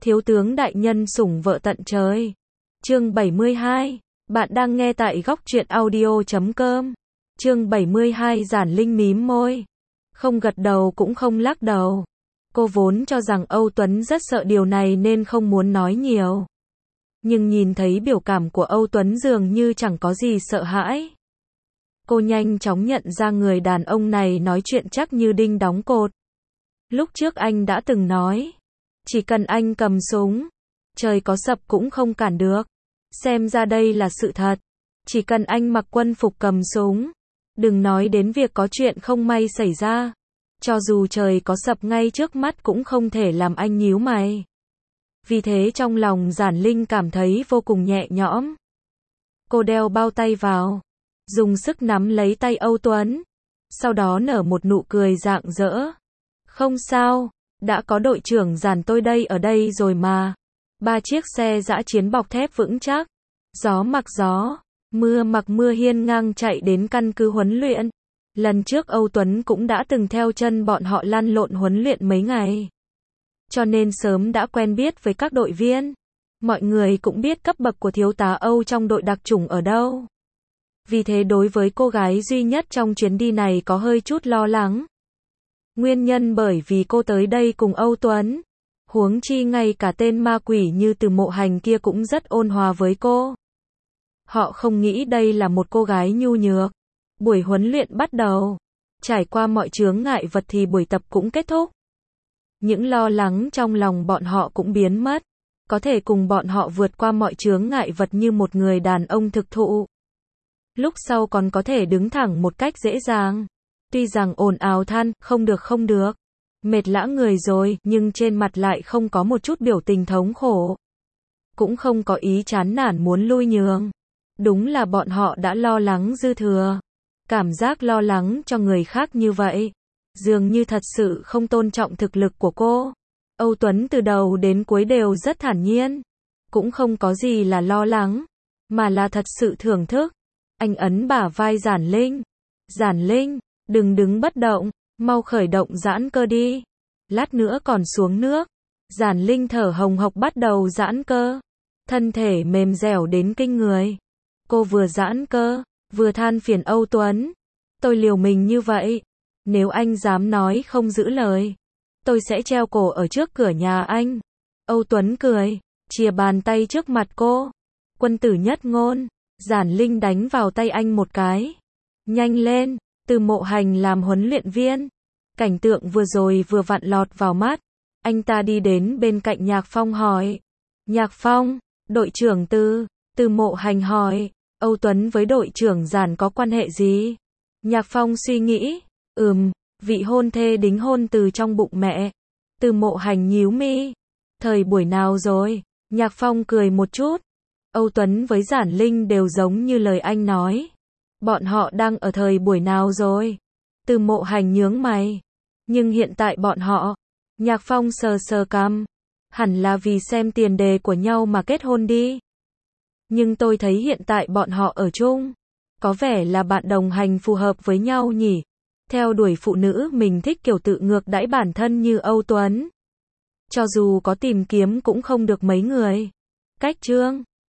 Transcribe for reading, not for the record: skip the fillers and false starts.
Thiếu tướng đại nhân sủng vợ tận trời. Chương 72. Bạn đang nghe tại góc truyện audio.com. Chương 72. Giản Linh mím môi. Không gật đầu cũng không lắc đầu. Cô vốn cho rằng Âu Tuấn rất sợ điều này nên không muốn nói nhiều. Nhưng nhìn thấy biểu cảm của Âu Tuấn dường như chẳng có gì sợ hãi. Cô nhanh chóng nhận ra người đàn ông này nói chuyện chắc như đinh đóng cột. Lúc trước anh đã từng nói, chỉ cần anh cầm súng, trời có sập cũng không cản được. Xem ra đây là sự thật. Chỉ cần anh mặc quân phục cầm súng, đừng nói đến việc có chuyện không may xảy ra. Cho dù trời có sập ngay trước mắt cũng không thể làm anh nhíu mày. Vì thế trong lòng Giản Linh cảm thấy vô cùng nhẹ nhõm. Cô đeo bao tay vào, dùng sức nắm lấy tay Âu Tuấn, sau đó nở một nụ cười rạng rỡ. Không sao, đã có đội trưởng Giản tôi đây ở đây rồi mà. 3 chiếc xe dã chiến bọc thép vững chắc, gió mặc gió, mưa mặc mưa hiên ngang chạy đến căn cứ huấn luyện. Lần trước Âu Tuấn cũng đã từng theo chân bọn họ lăn lộn huấn luyện mấy ngày. Cho nên sớm đã quen biết với các đội viên. Mọi người cũng biết cấp bậc của thiếu tá Âu trong đội đặc chủng ở đâu. Vì thế đối với cô gái duy nhất trong chuyến đi này có hơi chút lo lắng. Nguyên nhân bởi vì cô tới đây cùng Âu Tuấn. Huống chi ngay cả tên ma quỷ như Từ Mộ Hành kia cũng rất ôn hòa với cô. Họ không nghĩ đây là một cô gái nhu nhược. Buổi huấn luyện bắt đầu. Trải qua mọi chướng ngại vật thì buổi tập cũng kết thúc. Những lo lắng trong lòng bọn họ cũng biến mất. Có thể cùng bọn họ vượt qua mọi chướng ngại vật như một người đàn ông thực thụ. Lúc sau còn có thể đứng thẳng một cách dễ dàng. Tuy rằng ồn ào than, không được. Mệt lã người rồi, nhưng trên mặt lại không có một chút biểu tình thống khổ. Cũng không có ý chán nản muốn lui nhường. Đúng là bọn họ đã lo lắng dư thừa. Cảm giác lo lắng cho người khác như vậy, dường như thật sự không tôn trọng thực lực của cô. Âu Tuấn từ đầu đến cuối đều rất thản nhiên. Cũng không có gì là lo lắng, mà là thật sự thưởng thức. Anh ấn bả vai Giản Linh. Giản Linh, đừng đứng bất động, mau khởi động giãn cơ đi. Lát nữa còn xuống nước. Giản Linh thở hồng hộc bắt đầu giãn cơ. Thân thể mềm dẻo đến kinh người. Cô vừa giãn cơ, vừa than phiền Âu Tuấn. Tôi liều mình như vậy. Nếu anh dám nói không giữ lời, tôi sẽ treo cổ ở trước cửa nhà anh. Âu Tuấn cười, chìa bàn tay trước mặt cô. Quân tử nhất ngôn. Giản Linh đánh vào tay anh một cái. Nhanh lên, Từ Mộ Hành làm huấn luyện viên. Cảnh tượng vừa rồi vừa vặn lọt vào mắt. Anh ta đi đến bên cạnh Nhạc Phong hỏi. Nhạc Phong, đội trưởng Từ Mộ Hành hỏi. Âu Tuấn với đội trưởng Giản có quan hệ gì? Nhạc Phong suy nghĩ. Vị hôn thê đính hôn từ trong bụng mẹ. Từ Mộ Hành nhíu mi. Thời buổi nào rồi? Nhạc Phong cười một chút. Âu Tuấn với Giản Linh đều giống như lời anh nói. Bọn họ đang ở thời buổi nào rồi? Từ Mộ Hành nhướng mày. Nhưng hiện tại bọn họ. Nhạc Phong sờ cằm. Hẳn là vì xem tiền đề của nhau mà kết hôn đi. Nhưng tôi thấy hiện tại bọn họ ở chung. Có vẻ là bạn đồng hành phù hợp với nhau nhỉ. Theo đuổi phụ nữ mình thích kiểu tự ngược đãi bản thân như Âu Tuấn. Cho dù có tìm kiếm cũng không được mấy người. Cách chương